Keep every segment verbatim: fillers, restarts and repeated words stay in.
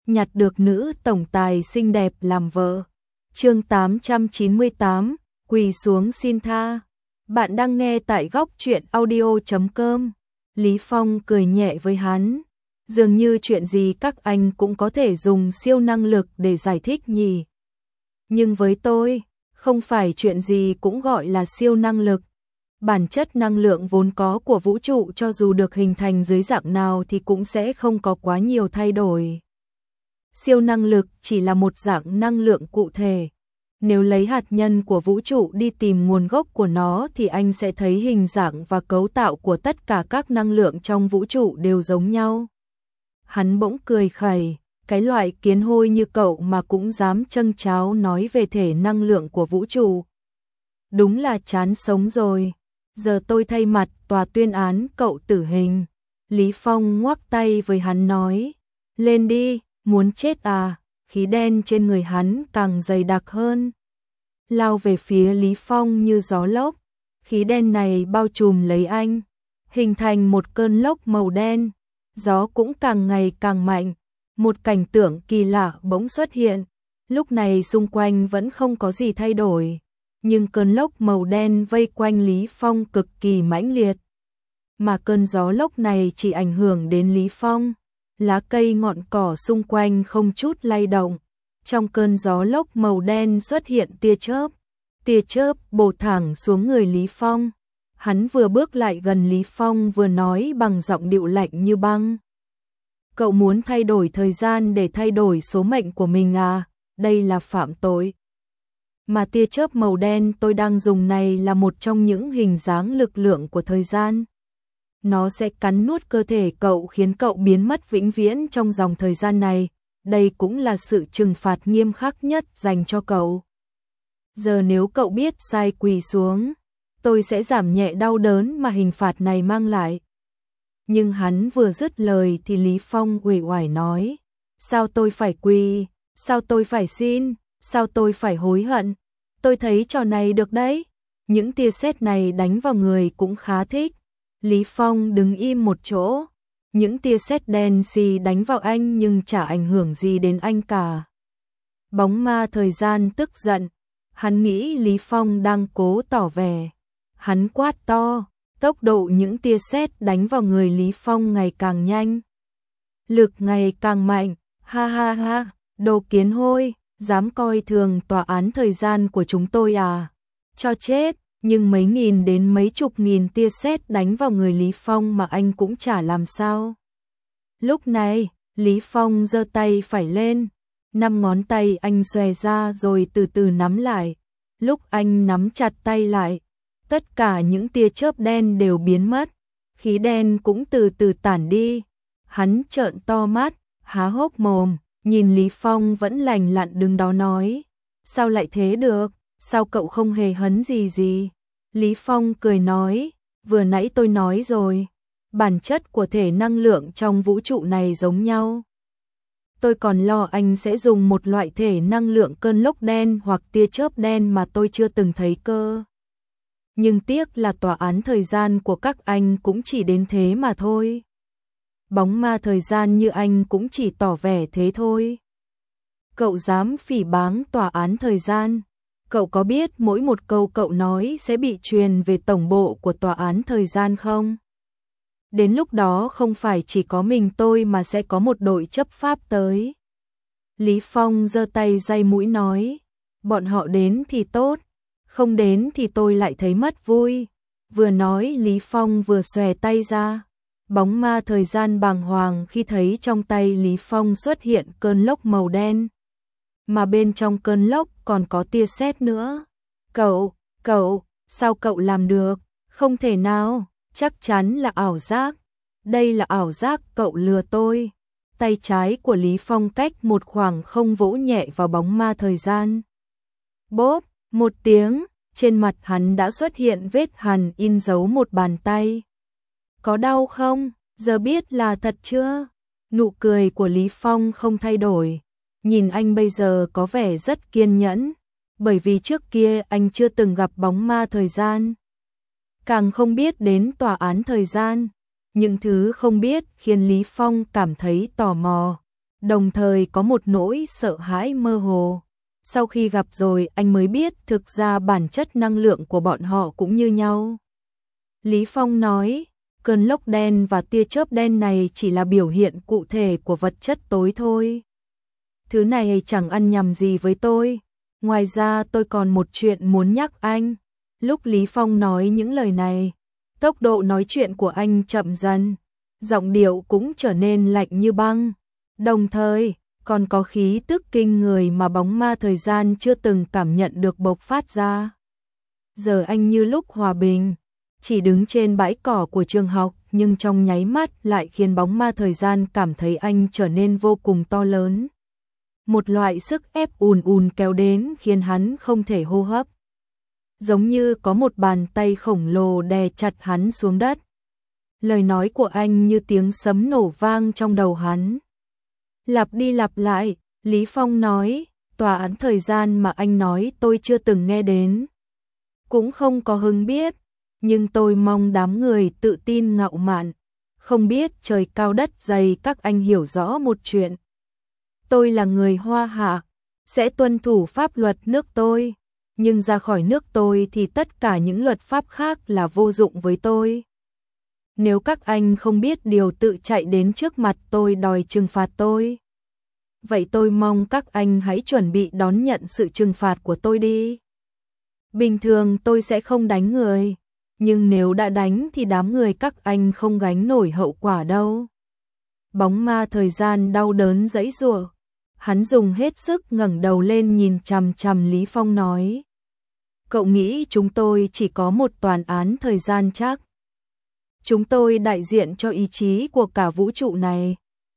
nhặt được nữ tổng tài xinh đẹp làm vợ. Chương tám trăm chín mươi tám, quỳ xuống xin tha. Bạn đang nghe tại góc truyện audio chấm com. Lý Phong cười nhẹ với hắn. Dường như chuyện gì các anh cũng có thể dùng siêu năng lực để giải thích nhỉ. Nhưng với tôi, không phải chuyện gì cũng gọi là siêu năng lực. Bản chất năng lượng vốn có của vũ trụ cho dù được hình thành dưới dạng nào thì cũng sẽ không có quá nhiều thay đổi. Siêu năng lực chỉ là một dạng năng lượng cụ thể. Nếu lấy hạt nhân của vũ trụ đi tìm nguồn gốc của nó thì anh sẽ thấy hình dạng và cấu tạo của tất cả các năng lượng trong vũ trụ đều giống nhau. Hắn bỗng cười khẩy, cái loại kiến hôi như cậu mà cũng dám châng cháo nói về thể năng lượng của vũ trụ. Đúng là chán sống rồi. Giờ tôi thay mặt tòa tuyên án cậu tử hình. Lý Phong ngoắc tay với hắn nói, lên đi, muốn chết à? Khí đen trên người hắn càng dày đặc hơn, lao về phía Lý Phong như gió lốc. Khí đen này bao trùm lấy anh, hình thành một cơn lốc màu đen. Gió cũng càng ngày càng mạnh. Một cảnh tượng kỳ lạ bỗng xuất hiện. Lúc này xung quanh vẫn không có gì thay đổi, nhưng cơn lốc màu đen vây quanh Lý Phong cực kỳ mãnh liệt. Mà cơn gió lốc này chỉ ảnh hưởng đến Lý Phong. Lá cây ngọn cỏ xung quanh không chút lay động. Trong cơn gió lốc màu đen xuất hiện tia chớp. Tia chớp bổ thẳng xuống người Lý Phong. Hắn vừa bước lại gần Lý Phong vừa nói bằng giọng điệu lạnh như băng. Cậu muốn thay đổi thời gian để thay đổi số mệnh của mình à? Đây là phạm tội. Mà tia chớp màu đen tôi đang dùng này là một trong những hình dáng lực lượng của thời gian. Nó sẽ cắn nuốt cơ thể cậu khiến cậu biến mất vĩnh viễn trong dòng thời gian này. Đây cũng là sự trừng phạt nghiêm khắc nhất dành cho cậu. Giờ nếu cậu biết sai quỳ xuống, tôi sẽ giảm nhẹ đau đớn mà hình phạt này mang lại. Nhưng hắn vừa dứt lời thì Lý Phong uể oải nói, sao tôi phải quỳ, sao tôi phải xin, sao tôi phải hối hận? Tôi thấy trò này được đấy. Những tia sét này đánh vào người cũng khá thích. Lý Phong đứng im một chỗ. Những tia sét đen xì đánh vào anh nhưng chả ảnh hưởng gì đến anh cả. Bóng ma thời gian tức giận. Hắn nghĩ Lý Phong đang cố tỏ vẻ. Hắn quát to. Tốc độ những tia sét đánh vào người Lý Phong ngày càng nhanh. Lực ngày càng mạnh. Ha ha ha. Đồ kiến hôi. Dám coi thường tòa án thời gian của chúng tôi à? Cho chết. Nhưng mấy nghìn đến mấy chục nghìn tia sét đánh vào người Lý Phong mà anh cũng chả làm sao. Lúc này, Lý Phong giơ tay phải lên. Năm ngón tay anh xòe ra rồi từ từ nắm lại. Lúc anh nắm chặt tay lại, tất cả những tia chớp đen đều biến mất. Khí đen cũng từ từ tản đi. Hắn trợn to mắt, há hốc mồm, nhìn Lý Phong vẫn lành lặn đứng đó nói. Sao lại thế được? Sao cậu không hề hấn gì gì? Lý Phong cười nói, vừa nãy tôi nói rồi, bản chất của thể năng lượng trong vũ trụ này giống nhau. Tôi còn lo anh sẽ dùng một loại thể năng lượng cơn lốc đen hoặc tia chớp đen mà tôi chưa từng thấy cơ. Nhưng tiếc là tòa án thời gian của các anh cũng chỉ đến thế mà thôi. Bóng ma thời gian như anh cũng chỉ tỏ vẻ thế thôi. Cậu dám phỉ báng tòa án thời gian? Cậu có biết mỗi một câu cậu nói sẽ bị truyền về tổng bộ của tòa án thời gian không? Đến lúc đó không phải chỉ có mình tôi mà sẽ có một đội chấp pháp tới. Lý Phong giơ tay day mũi nói, bọn họ đến thì tốt, không đến thì tôi lại thấy mất vui. Vừa nói Lý Phong vừa xòe tay ra. Bóng ma thời gian bàng hoàng khi thấy trong tay Lý Phong xuất hiện cơn lốc màu đen. Mà bên trong cơn lốc còn có tia sét nữa. Cậu, cậu, sao cậu làm được? Không thể nào, chắc chắn là ảo giác. Đây là ảo giác, cậu lừa tôi. Tay trái của Lý Phong cách một khoảng không vỗ nhẹ vào bóng ma thời gian. Bốp, một tiếng, trên mặt hắn đã xuất hiện vết hằn in dấu một bàn tay. Có đau không? Giờ biết là thật chưa? Nụ cười của Lý Phong không thay đổi. Nhìn anh bây giờ có vẻ rất kiên nhẫn, bởi vì trước kia anh chưa từng gặp bóng ma thời gian. Càng không biết đến tòa án thời gian. Những thứ không biết khiến Lý Phong cảm thấy tò mò. đồng thời có một nỗi sợ hãi mơ hồ. Sau khi gặp rồi anh mới biết thực ra bản chất năng lượng của bọn họ cũng như nhau. Lý Phong nói, cơn lốc đen và tia chớp đen này chỉ là biểu hiện cụ thể của vật chất tối thôi. Thứ này chẳng ăn nhầm gì với tôi. Ngoài ra tôi còn một chuyện muốn nhắc anh. Lúc Lý Phong nói những lời này, tốc độ nói chuyện của anh chậm dần, giọng điệu cũng trở nên lạnh như băng. Đồng thời, còn có khí tức kinh người mà bóng ma thời gian chưa từng cảm nhận được bộc phát ra. Giờ anh như lúc hòa bình, chỉ đứng trên bãi cỏ của trường học, nhưng trong nháy mắt lại khiến bóng ma thời gian cảm thấy anh trở nên vô cùng to lớn. Một loại sức ép ùn ùn kéo đến khiến hắn không thể hô hấp. Giống như có một bàn tay khổng lồ đè chặt hắn xuống đất. Lời nói của anh như tiếng sấm nổ vang trong đầu hắn. Lặp đi lặp lại, Lý Phong nói, tòa án thời gian mà anh nói tôi chưa từng nghe đến. Cũng không có hứng biết, nhưng tôi mong đám người tự tin ngạo mạn, không biết trời cao đất dày các anh hiểu rõ một chuyện. Tôi là người Hoa Hạ, sẽ tuân thủ pháp luật nước tôi, nhưng ra khỏi nước tôi thì tất cả những luật pháp khác là vô dụng với tôi. Nếu các anh không biết điều tự chạy đến trước mặt tôi đòi trừng phạt tôi, vậy tôi mong các anh hãy chuẩn bị đón nhận sự trừng phạt của tôi đi. Bình thường tôi sẽ không đánh người, nhưng nếu đã đánh thì đám người các anh không gánh nổi hậu quả đâu. Bóng ma thời gian đau đớn giãy giụa, hắn dùng hết sức ngẩng đầu lên nhìn chằm chằm Lý Phong nói. Cậu nghĩ chúng tôi chỉ có một toàn án thời gian chắc? Chúng tôi đại diện cho ý chí của cả vũ trụ này.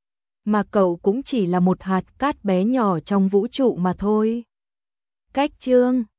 Mà cậu cũng chỉ là một hạt cát bé nhỏ trong vũ trụ mà thôi. Cách chương